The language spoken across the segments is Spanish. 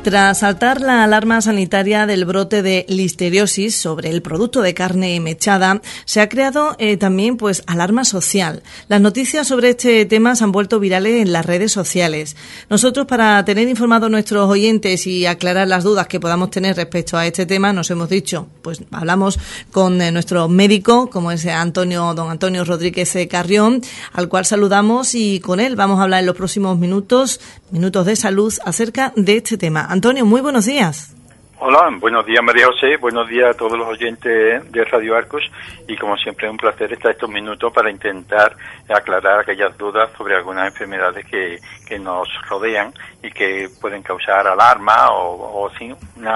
Tras saltar la alarma sanitaria del brote de listeriosis sobre el producto de carne mechada, se ha creado también alarma social. Las noticias sobre este tema se han vuelto virales en las redes sociales. Nosotros, para tener informados a nuestros oyentes y aclarar las dudas que podamos tener respecto a este tema, nos hemos dicho, hablamos con nuestro médico, como es don Antonio Rodríguez Carrión, al cual saludamos, y con él vamos a hablar en los próximos minutos de salud acerca de este tema. Antonio, muy buenos días. Hola, buenos días María José, buenos días a todos los oyentes de Radio Arcos, y como siempre es un placer estar estos minutos para intentar aclarar aquellas dudas sobre algunas enfermedades que nos rodean y que pueden causar alarma o sí,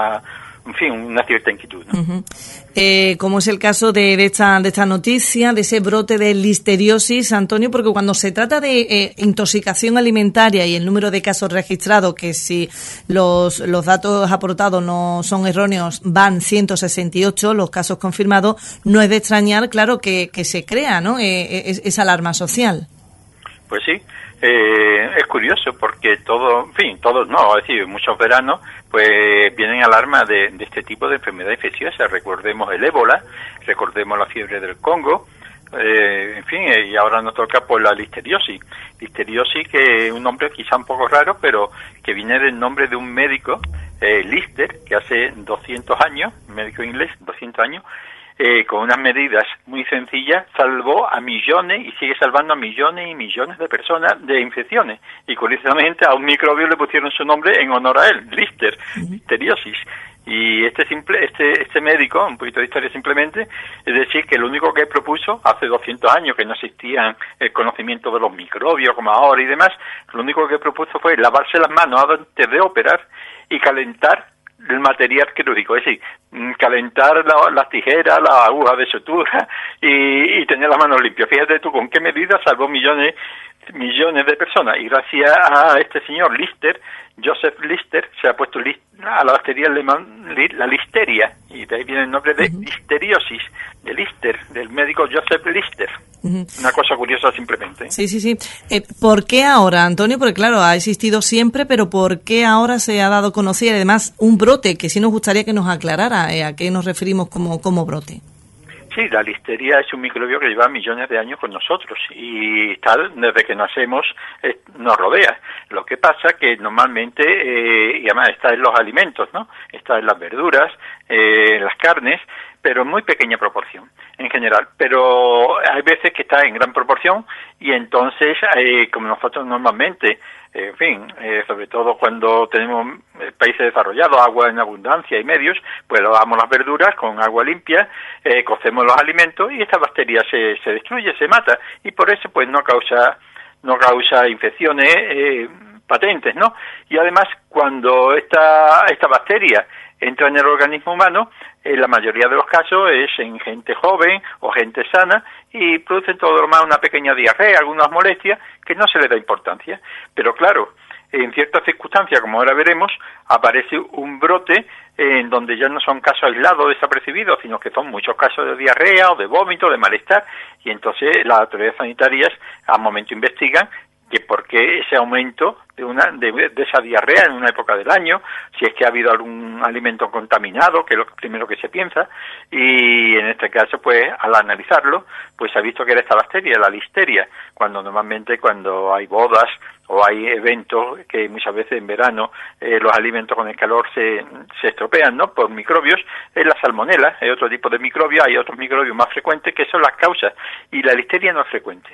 una cierta inquietud, ¿no? Uh-huh. Como es el caso de esta noticia, de ese brote de listeriosis, Antonio, porque cuando se trata de intoxicación alimentaria y el número de casos registrados, que si los datos aportados no son erróneos, van 168 los casos confirmados, no es de extrañar, claro, que se crea, ¿no?, esa alarma social. Pues sí. Es curioso porque todos no, es decir, muchos veranos pues vienen alarmas de este tipo de enfermedad infecciosa. Recordemos el ébola, recordemos la fiebre del Congo, y ahora nos toca la listeriosis. Listeriosis, que es un nombre quizá un poco raro, pero que viene del nombre de un médico, Lister, que hace 200 años, médico inglés, 200 años, con unas medidas muy sencillas, salvó a millones y sigue salvando a millones y millones de personas de infecciones. Y curiosamente a un microbio le pusieron su nombre en honor a él, Lister, listeriosis. Y este médico, un poquito de historia simplemente, es decir, que lo único que propuso hace 200 años, que no existía el conocimiento de los microbios como ahora y demás, lo único que propuso fue lavarse las manos antes de operar y calentar el material quirúrgico, es decir, calentar las tijeras, las agujas de sutura y tener las manos limpias. Fíjate tú con qué medida salvó millones de personas, y gracias a este señor Lister, Joseph Lister, se ha puesto a la bacteria alemán la listeria, y de ahí viene el nombre de listeriosis, de Lister, del médico Joseph Lister. Una cosa curiosa simplemente. Sí. ¿Por qué ahora, Antonio? Porque claro, ha existido siempre, pero ¿por qué ahora se ha dado a conocer? Además, un brote, que sí nos gustaría que nos aclarara a qué nos referimos como brote. Sí, la listeria es un microbio que lleva millones de años con nosotros y desde que nacemos nos rodea. Lo que pasa que normalmente, y además está en los alimentos, ¿no? Está en las verduras, en las carnes, pero en muy pequeña proporción en general. Pero hay veces que está en gran proporción y entonces, como nosotros normalmente, sobre todo cuando tenemos países desarrollados, agua en abundancia y medios, pues lavamos las verduras con agua limpia, cocemos los alimentos y esta bacteria se destruye, se mata, y por eso pues no causa infecciones patentes, ¿no? Y además, cuando esta bacteria entra en el organismo humano, en la mayoría de los casos es en gente joven o gente sana, y producen todo lo más una pequeña diarrea, algunas molestias que no se le da importancia. Pero claro, en ciertas circunstancias, como ahora veremos, aparece un brote en donde ya no son casos aislados desapercibidos, sino que son muchos casos de diarrea o de vómito, de malestar, y entonces las autoridades sanitarias al momento investigan que por qué ese aumento de esa diarrea en una época del año, si es que ha habido algún alimento contaminado, que es lo primero que se piensa, y en este caso, pues, al analizarlo, pues se ha visto que era esta bacteria, la listeria, normalmente cuando hay bodas o hay eventos que muchas veces en verano los alimentos con el calor se estropean, ¿no?, por microbios, es la salmonela, es otro tipo de microbio, hay otros microbios más frecuentes que son las causas, y la listeria no es frecuente.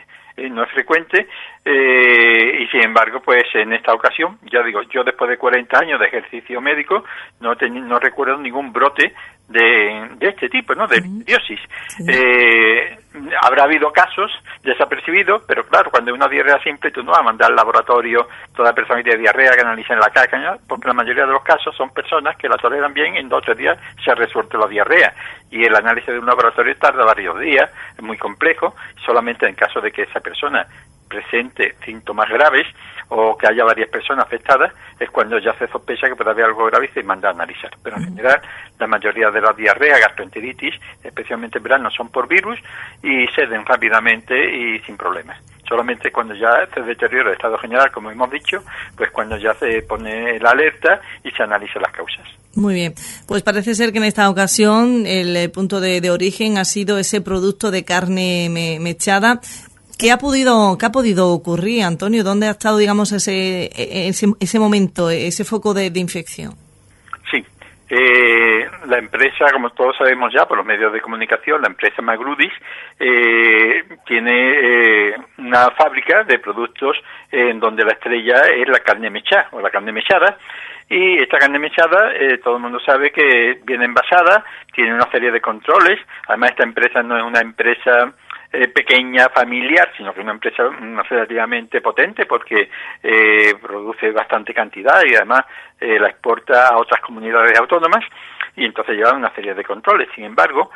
Y sin embargo, pues en esta ocasión, ya digo, yo después de 40 años de ejercicio médico no recuerdo ningún brote de este tipo, ¿no?, de listeriosis. Habrá habido casos desapercibidos, pero claro, cuando hay una diarrea simple, tú no vas a mandar al laboratorio toda persona que tiene diarrea que analicen la caca, ¿no?, porque la mayoría de los casos son personas que la toleran bien, en 2 o 3 días se ha resuelto la diarrea, y el análisis de un laboratorio tarda varios días, es muy complejo, solamente en caso de que esa persona presente síntomas graves o que haya varias personas afectadas, es cuando ya se sospecha que puede haber algo grave y se manda a analizar. Pero en general, la mayoría de las diarreas, gastroenteritis, especialmente en verano, son por virus y ceden rápidamente y sin problemas. Solamente cuando ya se deteriora el estado general, como hemos dicho, pues cuando ya se pone la alerta y se analizan las causas. Muy bien, pues parece ser que en esta ocasión el punto de origen ha sido ese producto de carne mechada. ¿Qué ha podido ocurrir, Antonio? ¿Dónde ha estado, digamos, ese momento, ese foco de infección? Sí, la empresa, como todos sabemos ya por los medios de comunicación, la empresa Magrudis tiene una fábrica de productos en donde la estrella es la carne mechada o la carne mechada. Y esta carne mechada, todo el mundo sabe que viene envasada, tiene una serie de controles. Además, esta empresa no es una empresa pequeña, familiar, sino que es una empresa relativamente potente porque produce bastante cantidad y además la exporta a otras comunidades autónomas y entonces lleva una serie de controles. Sin embargo,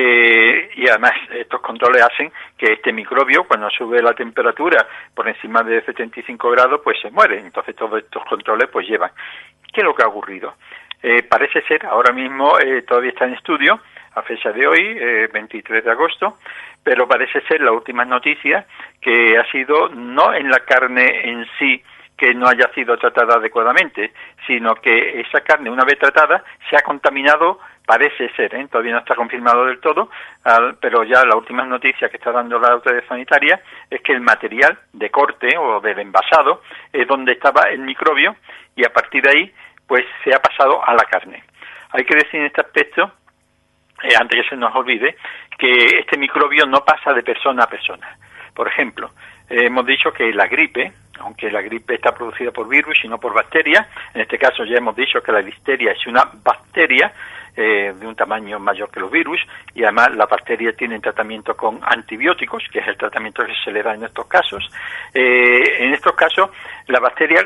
y además estos controles hacen que este microbio, cuando sube la temperatura por encima de 75 grados, pues se muere. Entonces todos estos controles pues llevan. ¿Qué es lo que ha ocurrido? Parece ser, ahora mismo todavía está en estudio, a fecha de hoy, 23 de agosto, pero parece ser la última noticia que ha sido no en la carne en sí que no haya sido tratada adecuadamente, sino que esa carne, una vez tratada, se ha contaminado, parece ser, todavía no está confirmado del todo, pero ya la última noticia que está dando la autoridad sanitaria es que el material de corte o del envasado es donde estaba el microbio y a partir de ahí pues se ha pasado a la carne. Hay que decir en este aspecto, antes que se nos olvide, que este microbio no pasa de persona a persona. Por ejemplo, hemos dicho que la gripe, aunque la gripe está producida por virus y no por bacterias, en este caso ya hemos dicho que la listeria es una bacteria de un tamaño mayor que los virus y además las bacterias tienen tratamiento con antibióticos, que es el tratamiento que se le da en estos casos. En estos casos, la bacteria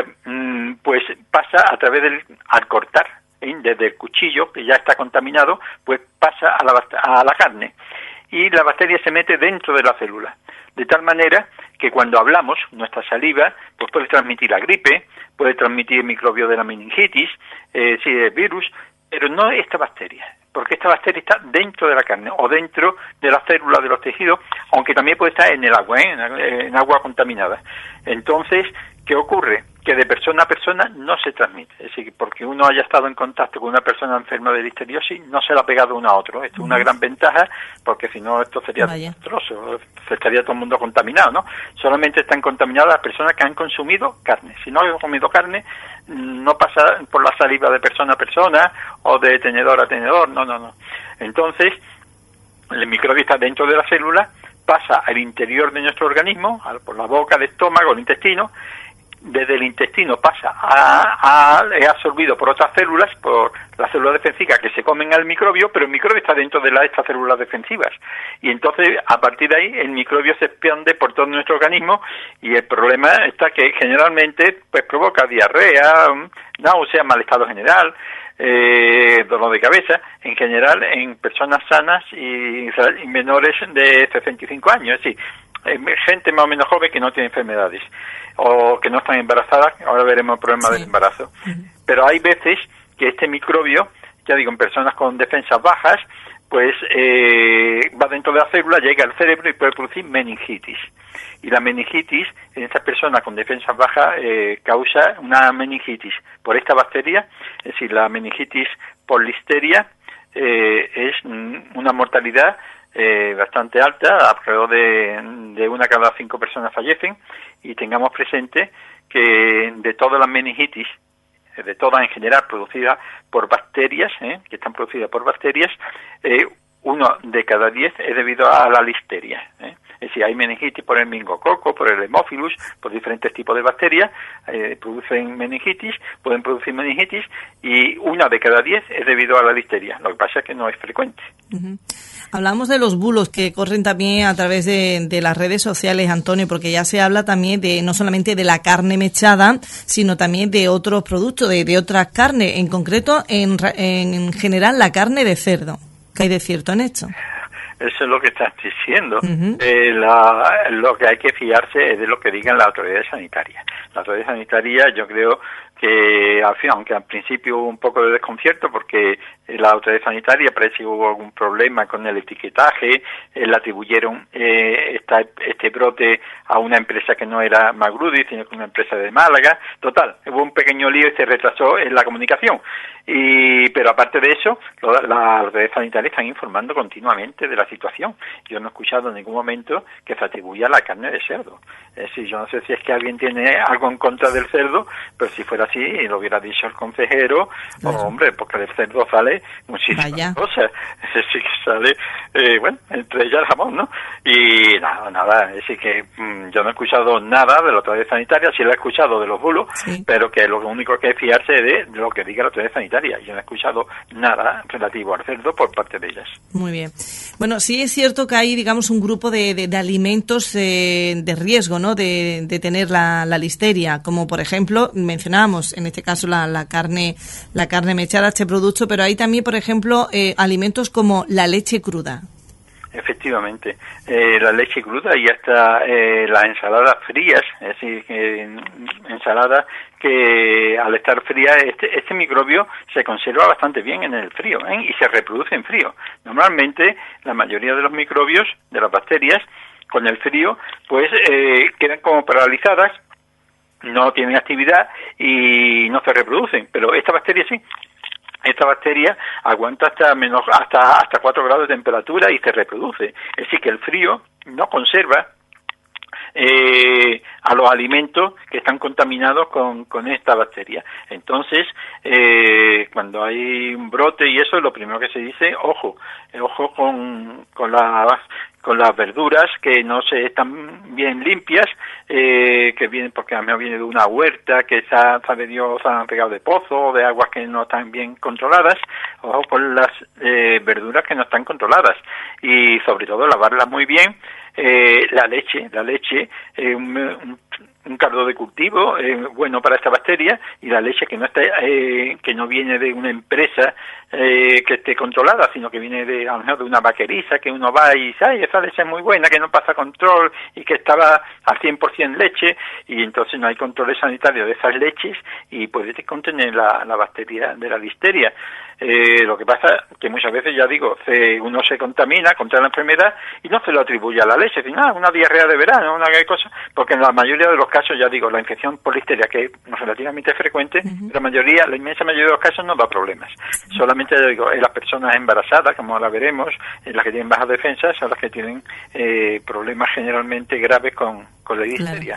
pues pasa a través al cortar, desde el cuchillo, que ya está contaminado, pues pasa a la carne y la bacteria se mete dentro de la célula, de tal manera que cuando hablamos, nuestra saliva pues puede transmitir la gripe, puede transmitir el microbio de la meningitis, el virus, pero no esta bacteria, porque esta bacteria está dentro de la carne o dentro de las células de los tejidos, aunque también puede estar en el agua, en agua contaminada. Entonces, ¿qué ocurre? Que de persona a persona no se transmite. Es decir, porque uno haya estado en contacto con una persona enferma de listeriosis, no se la ha pegado uno a otro. Esto es una gran ventaja, porque si no, esto sería desastroso. Se estaría todo el mundo contaminado, ¿no? Solamente están contaminadas las personas que han consumido carne. Si no han comido carne, no pasa por la saliva de persona a persona o de tenedor a tenedor. No. Entonces, el microbio está dentro de la célula, pasa al interior de nuestro organismo, por la boca, el estómago, el intestino. Desde el intestino pasa es absorbido por otras células, por las células defensivas que se comen al microbio, pero el microbio está dentro de estas células defensivas. Y entonces, a partir de ahí, el microbio se expande por todo nuestro organismo y el problema está que generalmente pues provoca diarrea, náusea, mal estado general, dolor de cabeza, en general en personas sanas y menores de 65 años, es decir, gente más o menos joven que no tiene enfermedades o que no están embarazadas. Ahora veremos el problema del embarazo. Pero hay veces que este microbio, ya digo, en personas con defensas bajas, pues va dentro de la célula, llega al cerebro y puede producir meningitis. Y la meningitis en estas personas con defensas bajas causa una meningitis por esta bacteria, es decir, la meningitis por listeria es una mortalidad bastante alta, alrededor de 1 cada 5 personas fallecen, y tengamos presente que de todas las meningitis, de todas en general producidas por bacterias, que están producidas por bacterias, 1 de cada 10 es debido a la listeria. Es decir, hay meningitis por el meningococo, por el hemófilus, por diferentes tipos de bacterias, producen meningitis, pueden producir meningitis, y 1 de cada 10 es debido a la listeria. Lo que pasa es que no es frecuente. Hablamos de los bulos que corren también a través de las redes sociales, Antonio, porque ya se habla también de no solamente de la carne mechada, sino también de otros productos, de otras carnes, en concreto, en general, la carne de cerdo. ¿Qué hay de cierto en esto? Eso es lo que estás diciendo. Lo que hay que fiarse es de lo que digan las autoridades sanitarias. La autoridad sanitaria, yo creo que aunque al principio hubo un poco de desconcierto porque la autoridad sanitaria parece que hubo algún problema con el etiquetaje, le atribuyeron este brote a una empresa que no era Magrudis, sino que una empresa de Málaga. Total, hubo un pequeño lío y se retrasó en la comunicación. Pero aparte de eso, las autoridades sanitarias están informando continuamente de la situación. Yo no he escuchado en ningún momento que se atribuya la carne de cerdo. Es decir, yo no sé si es que alguien tiene algo en contra del cerdo, pero si fuera así, lo hubiera dicho el consejero, claro. Hombre, porque del cerdo sale muchísimas cosas. Es decir, que sale, entre ellas el jamón, ¿no? Y nada, es decir que yo no he escuchado nada de la autoridad sanitaria, sí lo he escuchado de los bulos, sí. Pero que lo único que es fiarse de lo que diga la autoridad sanitaria. Yo no he escuchado nada relativo al cerdo por parte de ellas. Muy bien. Bueno, sí es cierto que hay, digamos, un grupo de alimentos de riesgo, ¿no? De tener la listeria, como por ejemplo, mencionábamos en este caso la carne mechada, este producto, pero hay también, por ejemplo, alimentos como la leche cruda. Efectivamente, la leche cruda y hasta las ensaladas frías, es decir, ensaladas que al estar fría este microbio se conserva bastante bien en el frío, y se reproduce en frío. Normalmente la mayoría de los microbios, de las bacterias, con el frío, pues quedan como paralizadas, no tienen actividad y no se reproducen, pero esta bacteria sí. Esta bacteria aguanta hasta 4 grados de temperatura y se reproduce. Es decir, que el frío no conserva a los alimentos que están contaminados con esta bacteria. Entonces, cuando hay un brote y eso, lo primero que se dice, ojo con las verduras que no se están bien limpias, que vienen porque a mí viene de una huerta que sabe Dios han pegado de pozo, de aguas que no están bien controladas. Ojo con las verduras que no están controladas y sobre todo lavarlas muy bien. La leche, un caldo de cultivo bueno para esta bacteria, y la leche que no viene de una empresa que esté controlada, sino que viene de a lo mejor de una vaqueriza que uno va y dice, ay, esa leche es muy buena, que no pasa control y que estaba al 100% leche, y entonces no hay controles sanitarios de esas leches y puede contener la bacteria de la listeria. Lo que pasa que muchas veces, ya digo, uno se contamina contra la enfermedad y no se lo atribuye a la leche, sino una diarrea de verano, una cosa, porque en la mayoría de los casos, ya digo, la infección por listeria, que es relativamente frecuente, la inmensa mayoría de los casos no da problemas. Solamente, ya digo, en las personas embarazadas, como ahora veremos, en las que tienen bajas defensas, son las que tienen problemas generalmente graves con la listeria.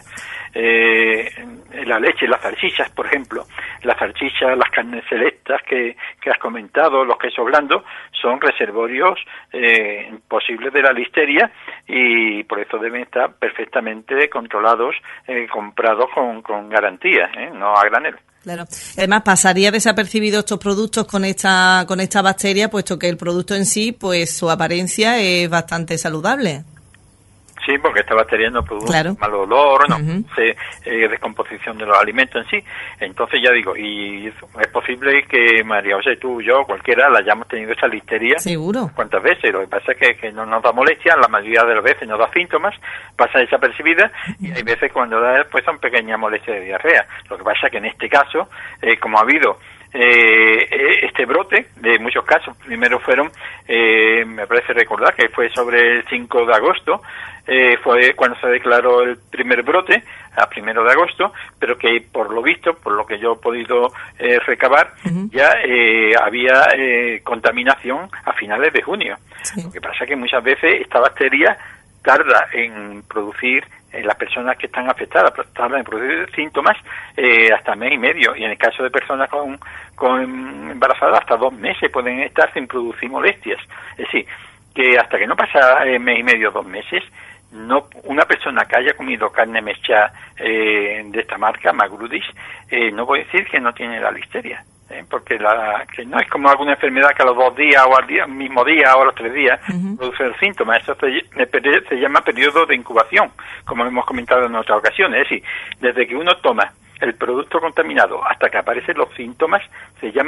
La leche, las salchichas, por ejemplo, las salchichas, las carnes selectas que has comentado, los quesos blandos, son reservorios posibles de la listeria y por eso deben estar perfectamente controlados, comprados con garantía, no a granel. Claro. Además, pasaría desapercibido estos productos con esta bacteria, puesto que el producto en sí, pues su apariencia es bastante saludable. Sí, porque esta bacteria no produce mal olor, no produce descomposición de los alimentos en sí. Entonces, ya digo, y es posible que María José, tú, yo, cualquiera, la hayamos tenido esa listeria. Seguro. ¿Cuántas veces? Lo que pasa es que no nos da molestia, la mayoría de las veces no da síntomas, pasa desapercibida, y hay veces cuando da, pues son pequeñas molestias de diarrea. Lo que pasa es que en este caso, como ha habido este brote, de muchos casos, primero fueron, me parece recordar que fue sobre el 5 de agosto, fue cuando se declaró el primer brote, a 1 de agosto, pero que por lo visto, por lo que yo he podido recabar, ya había contaminación a finales de junio. Sí. Lo que pasa es que muchas veces esta bacteria tarda en producir, en las personas que están afectadas, tardan en producir síntomas hasta mes y medio, y en el caso de personas con embarazadas hasta 2 meses pueden estar sin producir molestias. Es decir, que hasta que no pasa mes y medio, 2 meses, no, una persona que haya comido carne mechada de esta marca, Magrudis, no puede decir que no tiene la listeria. Porque que no es como alguna enfermedad que a los 2 días o al mismo día o a los 3 días produce el síntoma. Eso se llama periodo de incubación, como hemos comentado en otras ocasiones. Es decir, desde que uno toma el producto contaminado hasta que aparecen los síntomas, se llama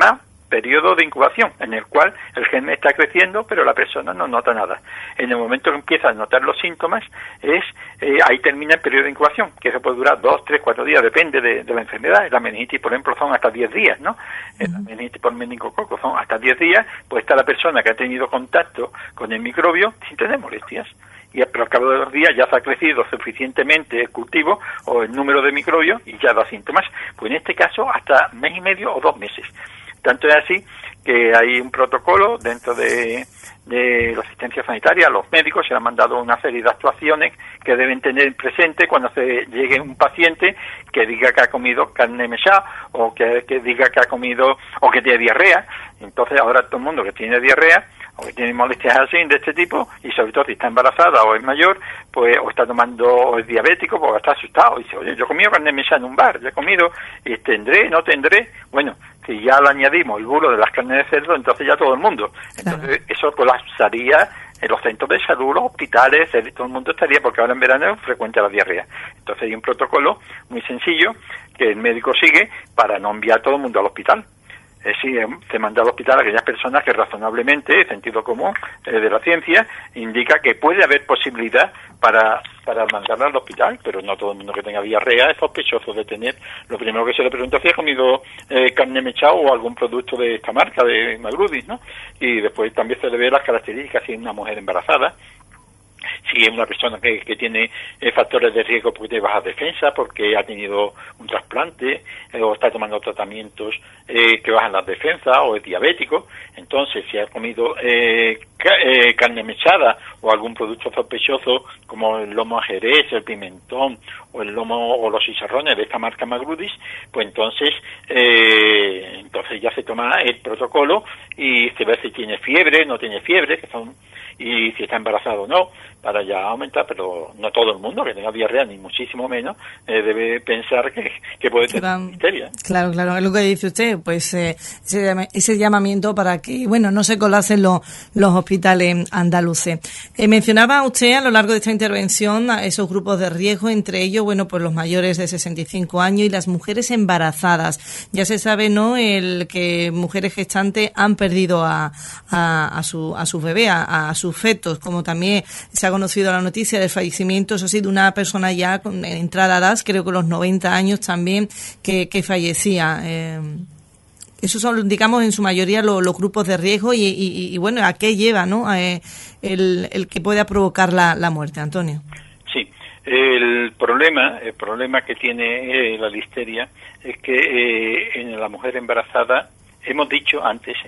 periodo de incubación, en el cual el germen está creciendo, pero la persona no nota nada. En el momento que empieza a notar los síntomas, ahí termina el periodo de incubación, que eso puede durar 2, 3, 4 días, depende de la enfermedad. La meningitis, por ejemplo, son hasta 10 días, ¿no? La meningitis por meningococo son hasta 10 días, pues está la persona que ha tenido contacto con el microbio sin tener molestias. Pero al cabo de los días ya se ha crecido suficientemente el cultivo o el número de microbios y ya da síntomas. Pues en este caso hasta mes y medio o 2 meses. Tanto es así que hay un protocolo dentro de la asistencia sanitaria. A los médicos se han mandado una serie de actuaciones que deben tener presente cuando se llegue un paciente que diga que ha comido carne mechada o que diga que ha comido o que tiene diarrea. Entonces ahora todo el mundo que tiene diarrea o que tiene molestias así de este tipo, y sobre todo si está embarazada o es mayor, pues o está tomando o es diabético, pues está asustado y dice, oye, yo he comido carne mechada en un bar, yo he comido, y tendré, no tendré. Bueno, si ya le añadimos el bulo de las carnes de cerdo, entonces ya todo el mundo. Entonces eso colapsaría en los centros de salud, los hospitales, todo el mundo estaría, porque ahora en verano es frecuente la diarrea. Entonces hay un protocolo muy sencillo que el médico sigue para no enviar a todo el mundo al hospital. Se manda al hospital a aquellas personas que razonablemente, sentido común de la ciencia, indica que puede haber posibilidad para mandarla al hospital, pero no todo el mundo que tenga diarrea es sospechoso de tener. Lo primero que se le pregunta es si ha comido carne mechada o algún producto de esta marca, de Magrudis, ¿no? Y después también se le ve las características si es una mujer embarazada, si es una persona que tiene factores de riesgo porque tiene baja defensa, porque ha tenido un trasplante o está tomando tratamientos que bajan las defensas, o es diabético. Entonces, si ha comido carne mechada o algún producto sospechoso como el lomo a Jerez, el pimentón o el lomo o los chicharrones de esta marca Magrudis, pues entonces ya se toma el protocolo y se ve si tiene fiebre, no tiene fiebre, y si está embarazado o no, para ya aumentar, pero no todo el mundo que tenga diarrea, ni muchísimo menos, debe pensar que puede tener histeria. Claro, es lo que dice usted, pues ese llamamiento para que, no se colapsen los hospitales andaluces. Mencionaba usted a lo largo de esta intervención a esos grupos de riesgo, entre ellos, pues los mayores de 65 años y las mujeres embarazadas. Ya se sabe, ¿no?, el que mujeres gestantes han perdido a su bebé, a sus fetos, como también se ha conocido la noticia del fallecimiento, eso sí, de una persona ya con entrada a edad, creo que los 90 años también, que fallecía. Esos son, digamos, en su mayoría los grupos de riesgo y ¿a qué lleva, no?, el que pueda provocar la muerte, Antonio. Sí, el problema que tiene la listeria es que en la mujer embarazada hemos dicho antes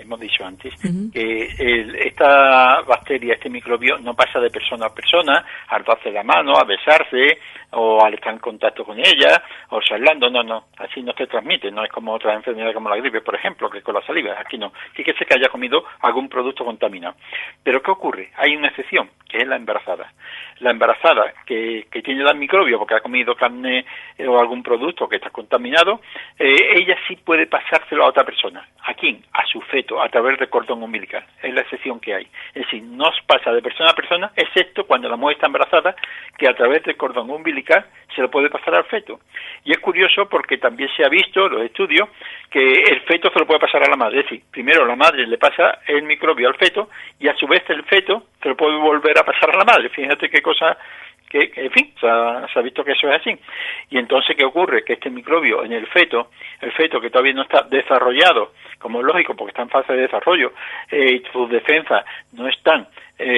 que esta bacteria, este microbio, no pasa de persona a persona, al darse la mano, a besarse, o al estar en contacto con ella, o charlando. No, así no se transmite, no es como otras enfermedades como la gripe, por ejemplo, que con la saliva, aquí no. Fíjese que haya comido algún producto contaminado. Pero ¿qué ocurre? Hay una excepción, que es la embarazada. La embarazada que tiene el microbio porque ha comido carne o algún producto que está contaminado, ella sí puede pasárselo a otra persona. ¿A quién? A su feto, a través del cordón umbilical. Es la excepción que hay. Es decir, no pasa de persona a persona, excepto cuando la mujer está embarazada, que a través del cordón umbilical se lo puede pasar al feto. Y es curioso porque también se ha visto, los estudios, que el feto se lo puede pasar a la madre. Es decir, primero la madre le pasa el microbio al feto y a su vez el feto se lo puede volver a pasar a la madre. Fíjate qué cosa que en fin, se ha visto que eso es así. Y entonces, ¿qué ocurre? Que este microbio en el feto que todavía no está desarrollado, como es lógico, porque está en fase de desarrollo, y sus defensas no están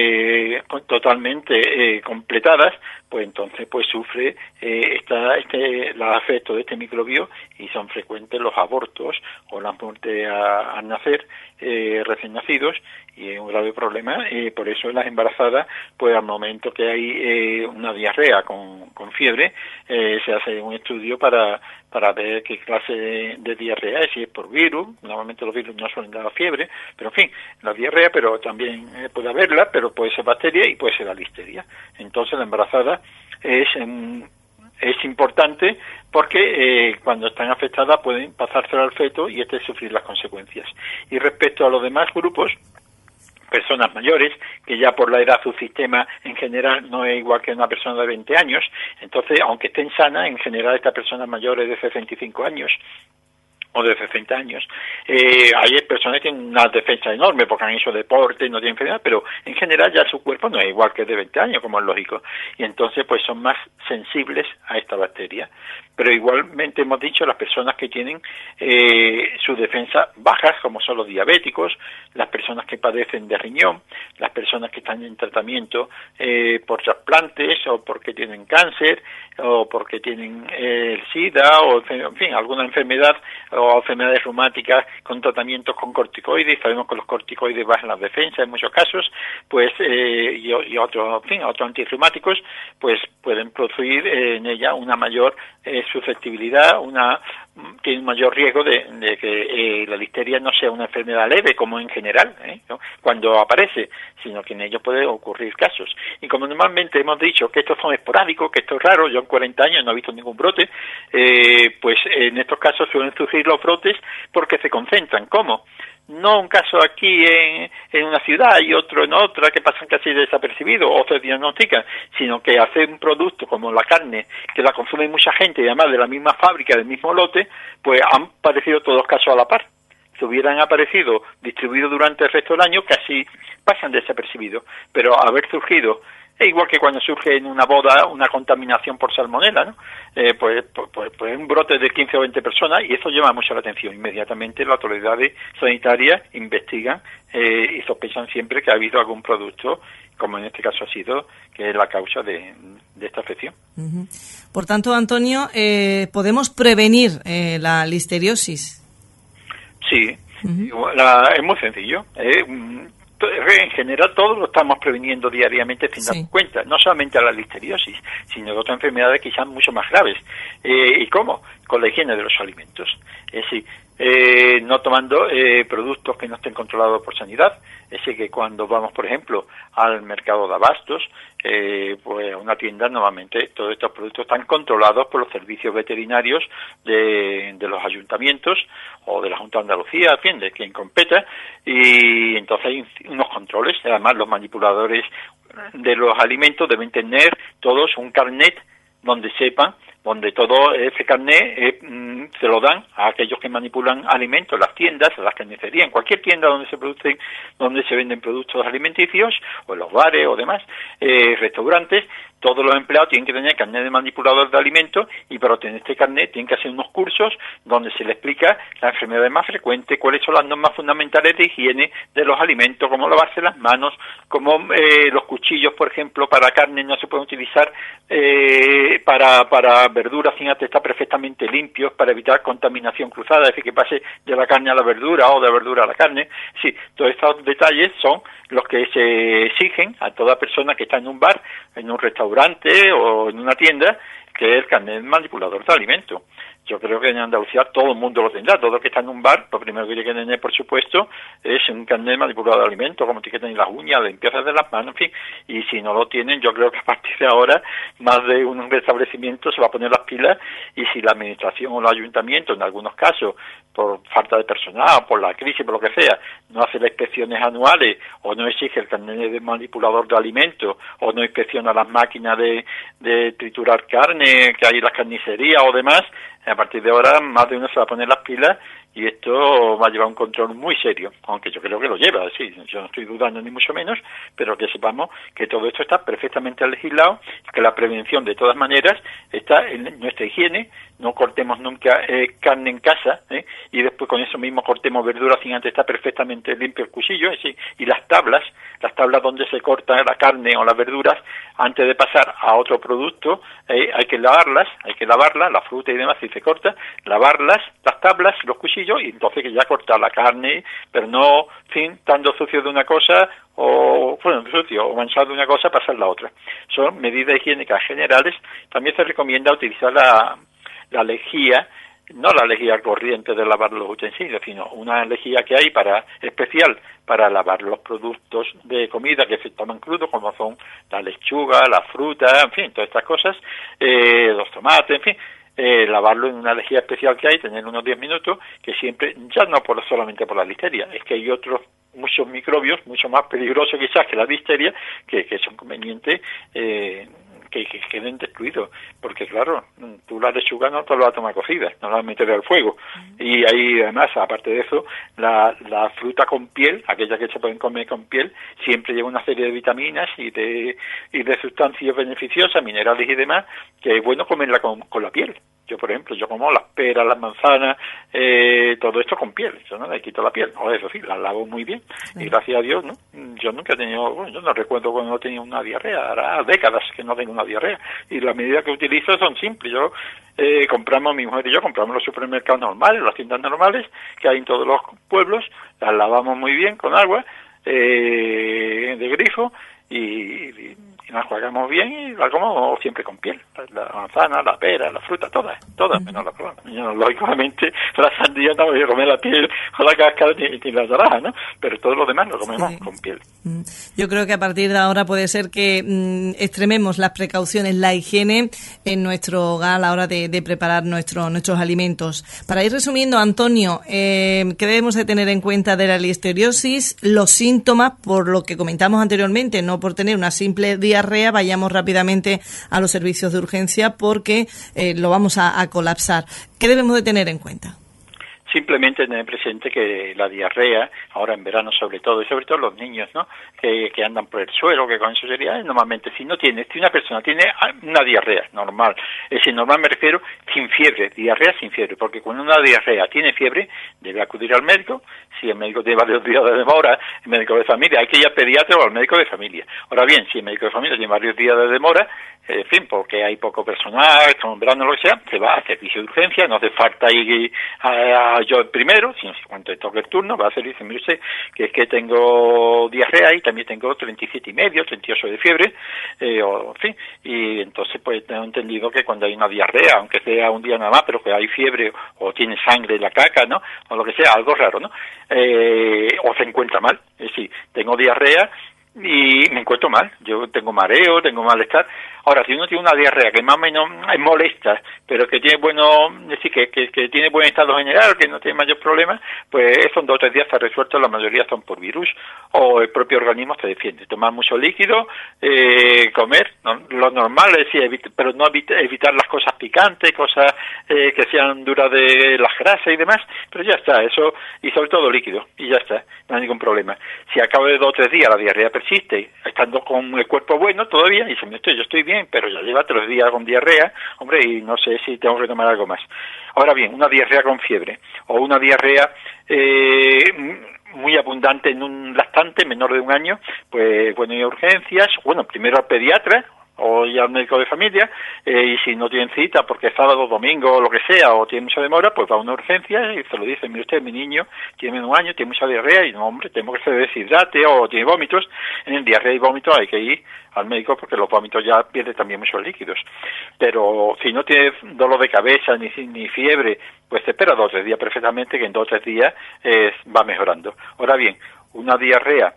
totalmente completadas, pues entonces sufre los afectos de este microbio y son frecuentes los abortos o las muertes al nacer recién nacidos, y es un grave problema. Por eso en las embarazadas, pues al momento que hay una diarrea con fiebre, se hace un estudio para ver qué clase de diarrea es, si es por virus. Normalmente los virus no suelen dar fiebre, pero en fin, la diarrea, pero también puede haberla, pero puede ser bacteria y puede ser la listeria. Entonces la embarazada es importante porque cuando están afectadas pueden pasárselo al feto y sufrir las consecuencias. Y respecto a los demás grupos, personas mayores, que ya por la edad su sistema en general no es igual que una persona de 20 años, entonces aunque estén sanas, en general estas personas mayores de 65 años o de 60 años. Hay personas que tienen una defensa enorme porque han hecho deporte, no tienen enfermedad, pero en general ya su cuerpo no es igual que el de 20 años, como es lógico, y entonces pues son más sensibles a esta bacteria. Pero igualmente hemos dicho las personas que tienen su defensa bajas, como son los diabéticos, las personas que padecen de riñón, las personas que están en tratamiento por trasplantes o porque tienen cáncer o porque tienen el SIDA o en fin alguna enfermedad o enfermedades reumáticas con tratamientos con corticoides. Sabemos que los corticoides bajan las defensas en muchos casos, pues y otros, en fin, otros antirreumáticos, pues pueden producir en ella una mayor susceptibilidad, tiene un mayor riesgo de que la listeria no sea una enfermedad leve como en general, ¿no? Cuando aparece, sino que en ello puede ocurrir casos. Y como normalmente hemos dicho que estos son esporádicos, que esto es raro, yo en 40 años no he visto ningún brote, pues en estos casos suelen surgir los brotes porque se concentran. ¿Cómo? No un caso aquí en una ciudad y otro en otra que pasan casi desapercibidos o se diagnostican, sino que hacer un producto como la carne, que la consume mucha gente y además de la misma fábrica, del mismo lote, pues han aparecido todos casos a la par. Si hubieran aparecido distribuidos durante el resto del año, casi pasan desapercibidos, pero haber surgido, es igual que cuando surge en una boda una contaminación por salmonela, ¿no? Pues un brote de 15 o 20 personas, y eso llama mucho la atención. Inmediatamente las autoridades sanitarias investigan y sospechan siempre que ha habido algún producto, como en este caso ha sido, que es la causa de esta afección. Uh-huh. Por tanto, Antonio, ¿podemos prevenir la listeriosis? Sí, uh-huh. Es muy sencillo. En general todos lo estamos previniendo diariamente sin darnos cuenta, no solamente a la listeriosis, sino a otras enfermedades quizás mucho más graves. ¿Y cómo? Con la higiene de los alimentos. Es decir, no tomando productos que no estén controlados por sanidad. Es decir, que cuando vamos, por ejemplo, al mercado de abastos, pues a una tienda, normalmente todos estos productos están controlados por los servicios veterinarios de los ayuntamientos o de la Junta de Andalucía, en fin, de quien competa, y entonces hay unos controles. Además, los manipuladores de los alimentos deben tener todos un carnet donde sepan, donde todo ese carnet se lo dan a aquellos que manipulan alimentos, las tiendas, las carnicerías, en cualquier tienda donde se venden productos alimenticios, o en los bares o demás, restaurantes. Todos los empleados tienen que tener carnet de manipulador de alimentos, y para obtener este carnet tienen que hacer unos cursos donde se les explica las enfermedades más frecuentes, cuáles son las normas fundamentales de higiene de los alimentos, cómo lavarse las manos, cómo los cuchillos, por ejemplo, para carne no se pueden utilizar para verduras sin antes estar perfectamente limpios, para evitar contaminación cruzada, es decir, que pase de la carne a la verdura o de la verdura a la carne. Sí, todos estos detalles son los que se exigen a toda persona que está en un bar, en un restaurante o en una tienda, que es el carnet manipulador de alimentos. Yo creo que en Andalucía todo el mundo lo tendrá. Todo el que está en un bar, lo primero que tiene que tener, por supuesto, es un carnet manipulador de alimentos, como tiene que tener las uñas, la limpieza de las manos, en fin. Y si no lo tienen, yo creo que a partir de ahora, más de un establecimiento se va a poner las pilas, y si la administración o el ayuntamiento, en algunos casos, por falta de personal, por la crisis, por lo que sea, no hace las inspecciones anuales, o no exige el carnet de manipulador de alimentos, o no inspecciona las máquinas de triturar carne que hay en las carnicerías o demás, a partir de ahora más de uno se va a poner las pilas, y esto va a llevar un control muy serio, aunque yo creo que lo lleva, sí, yo no estoy dudando ni mucho menos, pero que sepamos que todo esto está perfectamente legislado, que la prevención de todas maneras está en nuestra higiene. No cortemos nunca carne en casa, y después con eso mismo cortemos verduras sin antes estar perfectamente limpio el cuchillo, y las tablas donde se corta la carne o las verduras, antes de pasar a otro producto, hay que lavarlas, la fruta y demás, si se corta, lavarlas, las tablas, los cuchillos, y entonces que ya cortar la carne, pero no, sin estando sucio de una cosa, o manchado de una cosa, pasar la otra. Son medidas higiénicas generales. También se recomienda utilizar la lejía, no la lejía corriente de lavar los utensilios, sino una lejía que hay especial para lavar los productos de comida que se toman crudos, como son la lechuga, la fruta, en fin, todas estas cosas, los tomates, en fin. Lavarlo en una lejía especial que hay, tener unos 10 minutos, que siempre, ya no solamente por la listeria, es que hay otros muchos microbios, mucho más peligrosos quizás que la listeria, que son convenientes que que queden destruidos, porque claro, tú la lechuga no te la vas a tomar cocida, no la vas a meter al fuego, y ahí además, aparte de eso, la fruta con piel, aquella que se pueden comer con piel, siempre lleva una serie de vitaminas y de sustancias beneficiosas, minerales y demás, que es bueno comerla con la piel. Yo, por ejemplo, yo como las peras, las manzanas, todo esto con piel, yo no le quito la piel, o eso sí, la lavo muy bien, y gracias a Dios, ¿no? Yo nunca he tenido, bueno, yo no recuerdo cuando tenía una diarrea, ahora décadas que no tengo una diarrea, y las medidas que utilizo son simples. Yo compramos, mi mujer y yo compramos los supermercados normales, las tiendas normales que hay en todos los pueblos, las lavamos muy bien con agua de grifo y la jugamos bien y la como siempre con piel, la manzana, la pera, la fruta, todas, menos la planta. Yo, lógicamente, la sandía no voy a comer la piel con la cáscara ni la naranja, ¿no? Pero todo lo demás lo comemos con piel. Yo creo que a partir de ahora puede ser que extrememos las precauciones, la higiene en nuestro hogar a la hora de preparar nuestros alimentos. Para ir resumiendo, Antonio, ¿qué debemos de tener en cuenta de la listeriosis? Los síntomas, por lo que comentamos anteriormente, no por tener una simple diarrea, vayamos rápidamente a los servicios de urgencia porque lo vamos a colapsar. ¿Qué debemos de tener en cuenta? Simplemente tener presente que la diarrea, ahora en verano sobre todo, y sobre todo los niños, ¿no? Que andan por el suelo, que con eso sería, normalmente si una persona tiene una diarrea normal, es decir, normal me refiero sin fiebre, diarrea sin fiebre, porque cuando una diarrea tiene fiebre, debe acudir al médico. Si el médico tiene varios días de demora, el médico de familia, hay que ir al pediatra o al médico de familia. Ahora bien, si el médico de familia tiene varios días de demora, en fin, porque hay poco personal, estamos en verano, lo que sea, se va a servicio de urgencia, no hace falta ir yo primero, sino si cuando toque el turno, va a hacer, dice, mire usted, que es que tengo diarrea y también tengo 37,5, 38 de fiebre, en fin, y entonces pues tengo entendido que cuando hay una diarrea, aunque sea un día nada más, pero que hay fiebre o tiene sangre en la caca, ¿no? O lo que sea, algo raro, ¿no? O se encuentra mal, es decir, tengo diarrea y me encuentro mal, yo tengo mareo, tengo malestar. Ahora, si uno tiene una diarrea que más o menos es molesta, pero que tiene es decir, que tiene buen estado general, que no tiene mayor problema, pues eso en 2 o 3 días está resuelto, la mayoría son por virus, o el propio organismo se defiende. Tomar mucho líquido, comer, lo normal es decir, pero no evitar las cosas picantes, cosas que sean duras de las grasas y demás, pero ya está, eso, y sobre todo líquido, y ya está, no hay ningún problema. Si a cabo de 2 o 3 días la diarrea persiste, estando con el cuerpo bueno todavía, y yo estoy bien, pero ya lleva 3 días con diarrea, hombre, y no sé si tengo que tomar algo más. Ahora bien, una diarrea con fiebre, o una diarrea muy abundante en un lactante menor de 1 año, pues bueno, hay urgencias, bueno, primero al pediatra, o ya al médico de familia, y si no tienen cita porque es sábado, domingo o lo que sea, o tiene mucha demora, pues va a una urgencia y se lo dice, mire usted, mi niño tiene 1 año, tiene mucha diarrea, y no, hombre, tengo que se deshidrate o tiene vómitos. En el diarrea y vómitos hay que ir al médico porque los vómitos ya pierden también muchos líquidos. Pero si no tiene dolor de cabeza ni fiebre, pues se espera 2 o 3 días perfectamente, que en 2 o 3 días va mejorando. Ahora bien, una diarrea,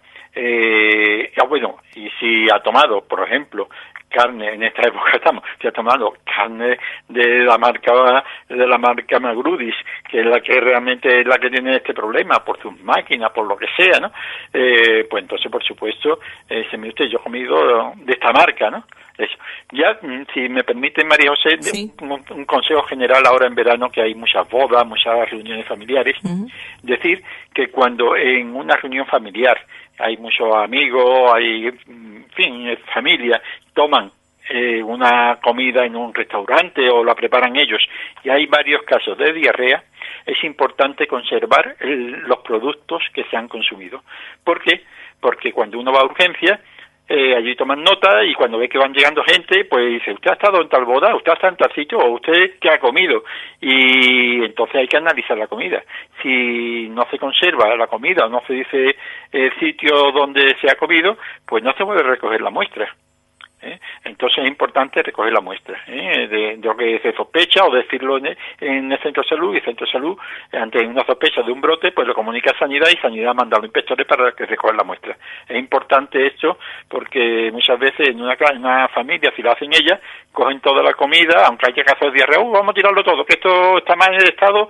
bueno, y si ha tomado, por ejemplo, carne, en esta época estamos, si ha tomado carne de la marca Magrudis, que es la que realmente es la que tiene este problema, por sus máquinas, por lo que sea, ¿no? Pues entonces, por supuesto, se me usted, yo he comido de esta marca, ¿no? Eso. Ya, si me permite, María José, sí, un consejo general ahora en verano, que hay muchas bodas, muchas reuniones familiares, decir que cuando en una reunión familiar hay muchos amigos, hay, en fin, familia, toman una comida en un restaurante o la preparan ellos y hay varios casos de diarrea, es importante conservar los productos que se han consumido. ¿Por qué? Porque cuando uno va a urgencia, allí toman nota y cuando ve que van llegando gente, pues dice, usted ha estado en tal boda, usted ha estado en tal sitio, o usted qué ha comido, y entonces hay que analizar la comida. Si no se conserva la comida o no se dice el sitio donde se ha comido, pues no se puede recoger la muestra. Entonces es importante recoger la muestra de lo que se sospecha, o decirlo en el centro de salud, y el centro de salud, ante una sospecha de un brote, pues lo comunica a Sanidad y Sanidad manda a los inspectores para que recojan la muestra. Es importante esto porque muchas veces en una familia, si lo hacen ellas, cogen toda la comida, aunque haya casos de diarrea, vamos a tirarlo todo, que esto está mal en el estado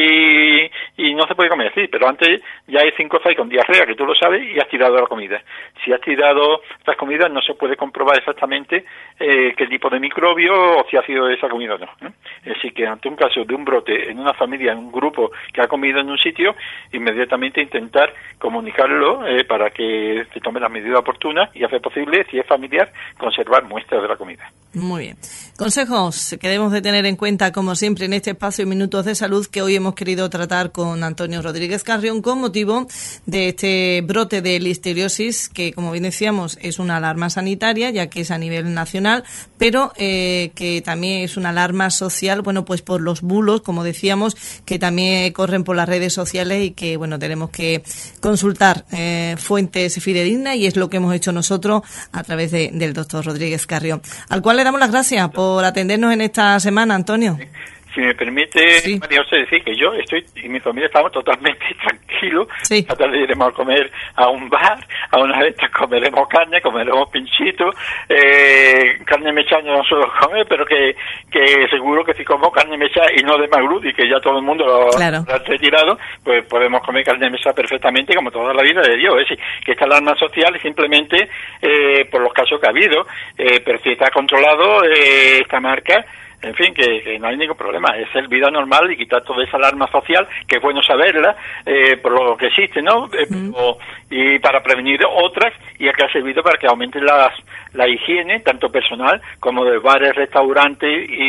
y no se puede comer. Sí, pero antes ya hay 5 o 6 con diarrea, que tú lo sabes, y has tirado la comida. Si has tirado las comidas, no se puede comprobar exactamente exactamente qué tipo de microbio o si ha sido esa comida o no. Es decir, que ante un caso de un brote en una familia, en un grupo que ha comido en un sitio, inmediatamente intentar comunicarlo para que se tome las medidas oportunas y, hacer posible, si es familiar, conservar muestras de la comida. Muy bien. Consejos que debemos de tener en cuenta, como siempre, en este espacio Minutos de Salud que hoy hemos querido tratar con Antonio Rodríguez Carrión con motivo de este brote de listeriosis que, como bien decíamos, es una alarma sanitaria, ya que es a nivel nacional, pero que también es una alarma social, bueno, pues por los bulos, como decíamos, que también corren por las redes sociales y que, bueno, tenemos que consultar fuentes fidedignas, y es lo que hemos hecho nosotros a través del doctor Rodríguez Carrión, al cual le damos las gracias por atendernos en esta semana, Antonio. Si me permite, sí. María José, decir que yo estoy y mi familia estamos totalmente tranquilos. Sí. Esta tarde iremos a comer a un bar, a una de estas comeremos carne, comeremos pinchitos, carne mechada no suelo comer, pero que seguro que si como carne mechada y no de magrut y que ya todo el mundo lo ha retirado, pues podemos comer carne mechada perfectamente como toda la vida de Dios. Es decir, que esta alarma social es simplemente por los casos que ha habido, pero si está controlado esta marca, en fin, que no hay ningún problema, es el vida normal y quitar toda esa alarma social, que es bueno saberla, por lo que existe, ¿no? Y para prevenir otras, y que ha servido para que aumente la higiene, tanto personal como de bares, restaurantes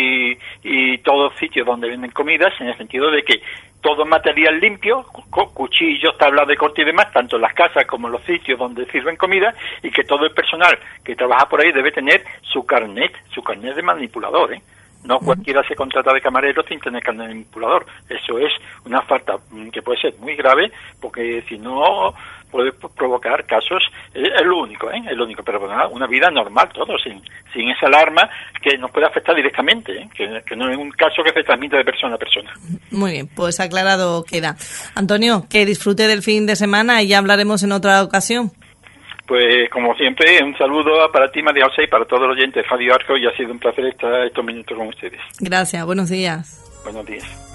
y todos sitios donde venden comidas, en el sentido de que todo material limpio, cuchillos, tablas de corte y demás, tanto en las casas como en los sitios donde sirven comida, y que todo el personal que trabaja por ahí debe tener su carnet de manipulador, No cualquiera se contrata de camarero sin tener carnet de manipulador. Eso es una falta que puede ser muy grave, porque si no puede provocar casos, es lo único, pero bueno, una vida normal todo, sin esa alarma que nos puede afectar directamente, que no es un caso que se transmite de persona a persona. Muy bien, pues aclarado queda. Antonio, que disfrute del fin de semana y ya hablaremos en otra ocasión. Pues, como siempre, un saludo para ti, María José, y para todos los oyentes de Radio Arco, y ha sido un placer estar estos minutos con ustedes. Gracias, buenos días. Buenos días.